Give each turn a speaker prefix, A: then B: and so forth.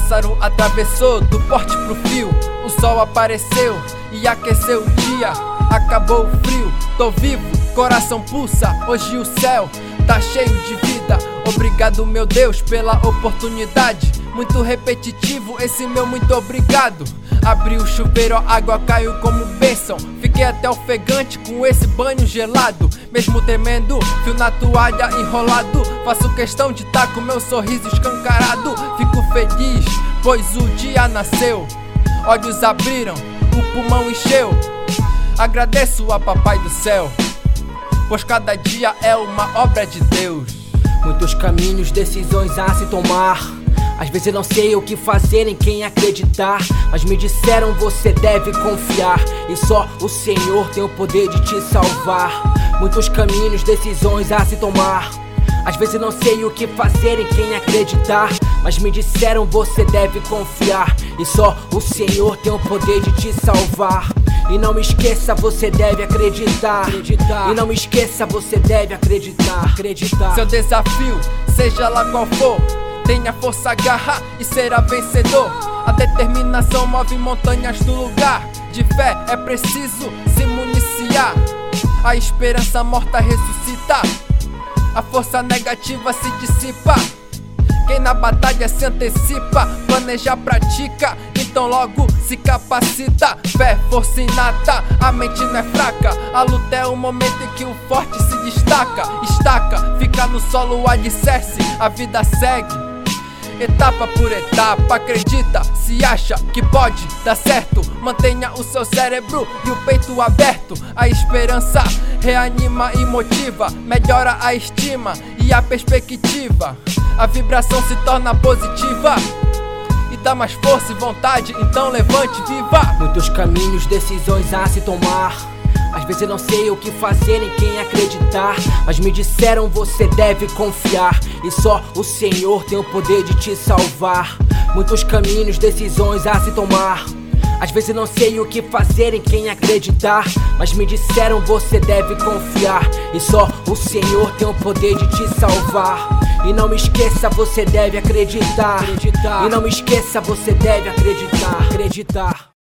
A: pássaro atravessou do porte pro fio. O sol apareceu e aqueceu o dia. Acabou o frio, tô vivo, coração pulsa. Hoje o céu tá cheio de vida. Obrigado, meu Deus, pela oportunidade. Muito repetitivo esse meu muito obrigado. Abri o chuveiro, a água caiu como bênção. Fiquei até ofegante com esse banho gelado. Mesmo temendo, fio na toalha enrolado. Faço questão de tá com meu sorriso escancarado. Fico feliz, pois o dia nasceu. Olhos abriram, o pulmão encheu. Agradeço a Papai do Céu, pois cada dia é uma obra de Deus.
B: Muitos caminhos, decisões a se tomar. Às vezes eu não sei o que fazer, em quem acreditar, mas me disseram você deve confiar, e só o Senhor tem o poder de te salvar. Muitos caminhos, decisões a se tomar. Às vezes eu não sei o que fazer, em quem acreditar, mas me disseram você deve confiar, e só o Senhor tem o poder de te salvar. E não esqueça, você deve acreditar. E não esqueça, você deve acreditar.
A: Seu desafio, seja lá qual for, tenha força, garra e será vencedor. A determinação move montanhas do lugar. De fé é preciso se municiar. A esperança morta ressuscita. A força negativa se dissipa. Quem na batalha se antecipa, planeja, pratica, então logo se capacita. Fé, força inata, a mente não é fraca. A luta é o momento em que o forte se destaca. Estaca, fica no solo o alicerce, a vida segue etapa por etapa. Acredita, se acha que pode dar certo. Mantenha o seu cérebro e o peito aberto. A esperança reanima e motiva. Melhora a estima e a perspectiva. A vibração se torna positiva e dá mais força e vontade, então levante, viva.
B: Muitos caminhos, decisões a se tomar. Às vezes eu não sei o que fazer, em quem acreditar, mas me disseram você deve confiar, e só o Senhor tem o poder de te salvar. Muitos caminhos, decisões a se tomar. Às vezes eu não sei o que fazer, em quem acreditar, mas me disseram você deve confiar, e só o Senhor tem o poder de te salvar. E não esqueça, você deve acreditar. E não esqueça, você deve acreditar.